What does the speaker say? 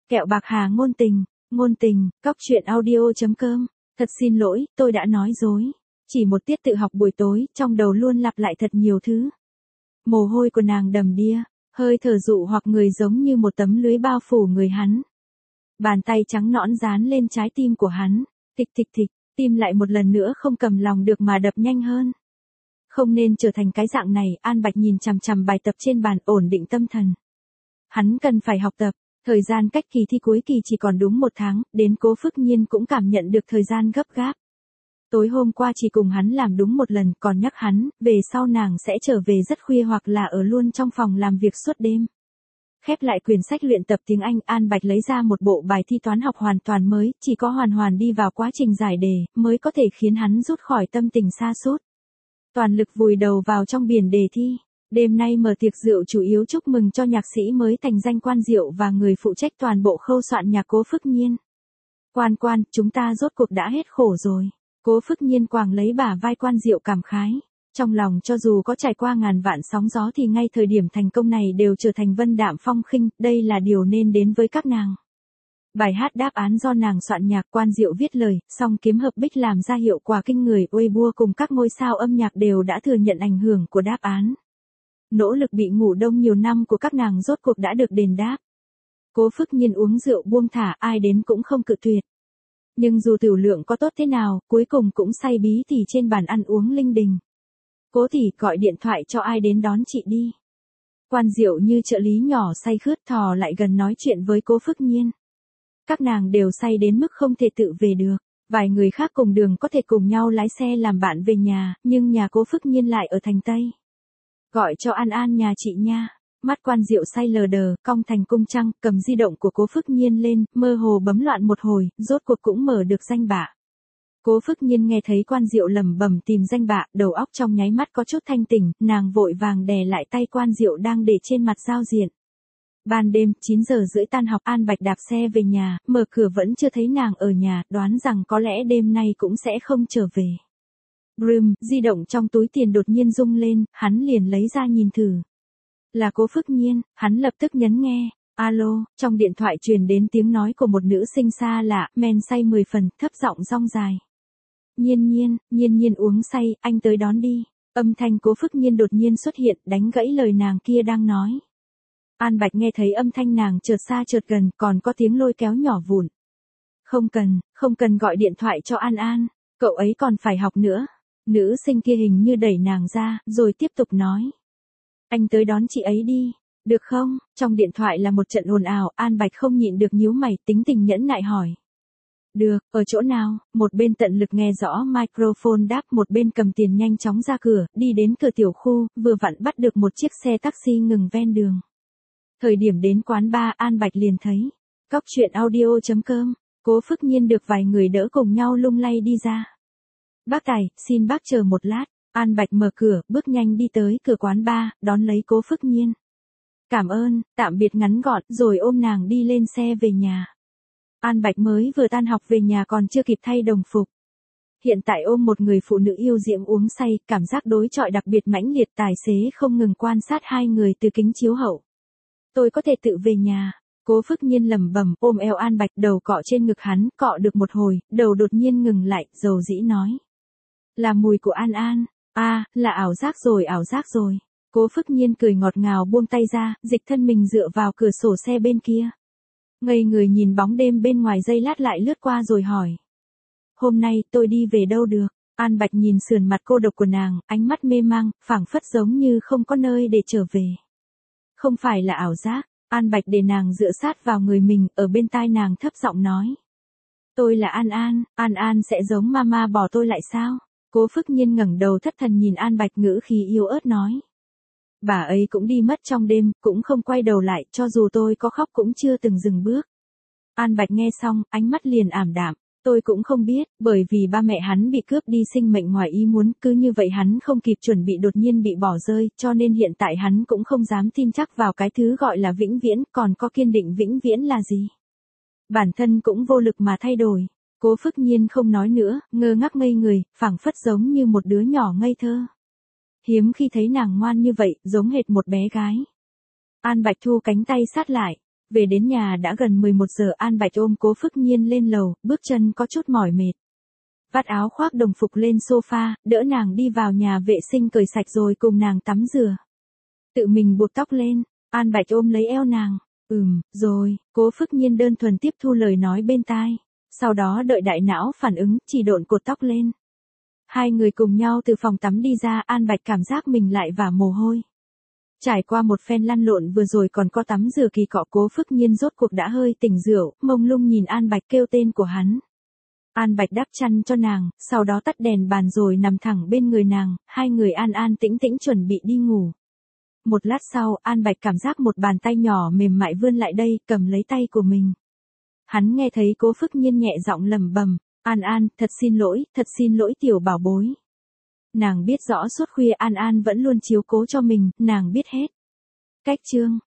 Kẹo bạc hà ngôn tình, cóc truyện audio.com. Thật xin lỗi, tôi đã nói dối. Chỉ một tiết tự học buổi tối, trong đầu luôn lặp lại thật nhiều thứ. Mồ hôi của nàng đầm đìa, hơi thở dụ hoặc người giống như một tấm lưới bao phủ người hắn. Bàn tay trắng nõn dán lên trái tim của hắn, thịch thịch thịch, tim lại một lần nữa không cầm lòng được mà đập nhanh hơn. Không nên trở thành cái dạng này, An Bạch nhìn chằm chằm bài tập trên bàn ổn định tâm thần. Hắn cần phải học tập, thời gian cách kỳ thi cuối kỳ chỉ còn đúng 1 tháng, đến Cố Phức Nhiên cũng cảm nhận được thời gian gấp gáp. Tối hôm qua chỉ cùng hắn làm đúng 1 lần, còn nhắc hắn, về sau nàng sẽ trở về rất khuya hoặc là ở luôn trong phòng làm việc suốt đêm. Khép lại quyển sách luyện tập tiếng Anh, An Bạch lấy ra một bộ bài thi toán học hoàn toàn mới, chỉ có hoàn đi vào quá trình giải đề, mới có thể khiến hắn rút khỏi tâm tình sa sút. Toàn lực vùi đầu vào trong biển đề thi. Đêm nay mở tiệc rượu chủ yếu chúc mừng cho nhạc sĩ mới thành danh Quan Diệu và người phụ trách toàn bộ khâu soạn nhạc Cố Phức Nhiên. Quan, chúng ta rốt cuộc đã hết khổ rồi. Cố Phức Nhiên quàng lấy bả vai Quan Diệu cảm khái. Trong lòng cho dù có trải qua ngàn vạn sóng gió thì ngay thời điểm thành công này đều trở thành vân đạm phong khinh, đây là điều nên đến với các nàng. Bài hát đáp án do nàng soạn nhạc, Quan Diệu viết lời, song kiếm hợp bích làm ra hiệu quả kinh người, Weibo cùng các ngôi sao âm nhạc đều đã thừa nhận ảnh hưởng của đáp án. Nỗ lực bị ngủ đông nhiều năm của các nàng rốt cuộc đã được đền đáp. Cố Phức Nhiên uống rượu buông thả, ai đến cũng không cự tuyệt. Nhưng dù tiểu lượng có tốt thế nào, cuối cùng cũng say bí tỉ trên bàn ăn uống linh đình. Cố tỷ, gọi điện thoại cho ai đến đón chị đi. Quan Diệu như trợ lý nhỏ say khướt thò lại gần nói chuyện với Cố Phức Nhiên. Các nàng đều say đến mức không thể tự về được. Vài người khác cùng đường có thể cùng nhau lái xe làm bạn về nhà, nhưng nhà Cố Phức Nhiên lại ở thành Tây. Gọi cho An nhà chị nha. Mắt Quan Diệu say lờ đờ, cong thành cung trăng, cầm di động của Cố Phức Nhiên lên, mơ hồ bấm loạn một hồi, rốt cuộc cũng mở được danh bạ. Cố Phức Nhiên nghe thấy Quan Diệu lẩm bẩm tìm danh bạ, đầu óc trong nháy mắt có chút thanh tỉnh, nàng vội vàng đè lại tay Quan Diệu đang để trên mặt giao diện. Ban đêm, 9 giờ rưỡi tan học, An Bạch đạp xe về nhà, mở cửa vẫn chưa thấy nàng ở nhà, đoán rằng có lẽ đêm nay cũng sẽ không trở về. Di động trong túi tiền đột nhiên rung lên, hắn liền lấy ra nhìn thử. Là Cố Phức Nhiên, hắn lập tức nhấn nghe. Alo, trong điện thoại truyền đến tiếng nói của một nữ sinh xa lạ, men say 10 phần, thấp giọng rong dài. Nhiên uống say, anh tới đón đi. Âm thanh Cố Phức Nhiên đột nhiên xuất hiện, đánh gãy lời nàng kia đang nói. An Bạch nghe thấy âm thanh nàng chợt xa chợt gần, còn có tiếng lôi kéo nhỏ vụn. Không cần gọi điện thoại cho An, cậu ấy còn phải học nữa. Nữ sinh kia hình như đẩy nàng ra, rồi tiếp tục nói. Anh tới đón chị ấy đi, được không? Trong điện thoại là một trận ồn ào, An Bạch không nhịn được nhíu mày, tính tình nhẫn nại hỏi. Được, ở chỗ nào? Một bên tận lực nghe rõ microphone đáp, một bên cầm tiền nhanh chóng ra cửa, đi đến cửa tiểu khu, vừa vặn bắt được một chiếc xe taxi ngừng ven đường. Thời điểm đến quán bar, An Bạch liền thấy. Cóc truyện audio.com, Cố Phức Nhiên được vài người đỡ cùng nhau lung lay đi ra. Bác Tài, xin bác chờ một lát. An Bạch mở cửa, bước nhanh đi tới cửa quán bar, đón lấy Cố Phức Nhiên. Cảm ơn, tạm biệt ngắn gọn, rồi ôm nàng đi lên xe về nhà. An Bạch mới vừa tan học về nhà còn chưa kịp thay đồng phục. Hiện tại ôm một người phụ nữ yêu diễm uống say, cảm giác đối chọi đặc biệt mãnh liệt, tài xế không ngừng quan sát hai người từ kính chiếu hậu. Tôi có thể tự về nhà. Cố Phức Nhiên lẩm bẩm, ôm eo An Bạch, đầu cọ trên ngực hắn, cọ được một hồi, đầu đột nhiên ngừng lại, dầu dĩ nói. Là mùi của An. Là ảo giác rồi. Cố Phức Nhiên cười ngọt ngào buông tay ra, dịch thân mình dựa vào cửa sổ xe bên kia. Ngây người nhìn bóng đêm bên ngoài, giây lát lại lướt qua rồi hỏi. Hôm nay tôi đi về đâu được? An Bạch nhìn sườn mặt cô độc của nàng, ánh mắt mê mang, phảng phất giống như không có nơi để trở về. Không phải là ảo giác. An Bạch để nàng dựa sát vào người mình, ở bên tai nàng thấp giọng nói. Tôi là An sẽ giống mama bỏ tôi lại sao? Cố Phức Nhiên ngẩng đầu thất thần nhìn An Bạch, ngữ khí yếu ớt nói. Bà ấy cũng đi mất trong đêm, cũng không quay đầu lại, cho dù tôi có khóc cũng chưa từng dừng bước. An Bạch nghe xong, ánh mắt liền ảm đạm. Tôi cũng không biết, bởi vì ba mẹ hắn bị cướp đi sinh mệnh ngoài ý muốn, cứ như vậy hắn không kịp chuẩn bị đột nhiên bị bỏ rơi, cho nên hiện tại hắn cũng không dám tin chắc vào cái thứ gọi là vĩnh viễn, còn có kiên định vĩnh viễn là gì. Bản thân cũng vô lực mà thay đổi. Cố Phức Nhiên không nói nữa, ngơ ngác ngây người, phảng phất giống như một đứa nhỏ ngây thơ. Hiếm khi thấy nàng ngoan như vậy, giống hệt một bé gái. An Bạch thu cánh tay sát lại. Về đến nhà đã gần 11 giờ, An Bạch ôm Cố Phước Nhiên lên lầu, bước chân có chút mỏi mệt. Vắt áo khoác đồng phục lên sofa, đỡ nàng đi vào nhà vệ sinh cởi sạch rồi cùng nàng tắm rửa. Tự mình buộc tóc lên, An Bạch ôm lấy eo nàng. Rồi, Cố Phước Nhiên đơn thuần tiếp thu lời nói bên tai. Sau đó đợi đại não phản ứng, chỉ độn cột tóc lên. Hai người cùng nhau từ phòng tắm đi ra, An Bạch cảm giác mình lại vả mồ hôi. Trải qua một phen lăn lộn vừa rồi còn có tắm rửa kỳ cọ, Cố Phước Nhiên rốt cuộc đã hơi tỉnh rượu, mông lung nhìn An Bạch kêu tên của hắn. An Bạch đắp chăn cho nàng, sau đó tắt đèn bàn rồi nằm thẳng bên người nàng, hai người an an tĩnh tĩnh chuẩn bị đi ngủ. Một lát sau, An Bạch cảm giác một bàn tay nhỏ mềm mại vươn lại đây, cầm lấy tay của mình. Hắn nghe thấy Cố Phước Nhiên nhẹ giọng lẩm bẩm, An An, thật xin lỗi tiểu bảo bối. Nàng biết rõ suốt khuya An An vẫn luôn chiếu cố cho mình, nàng biết hết. Cách chương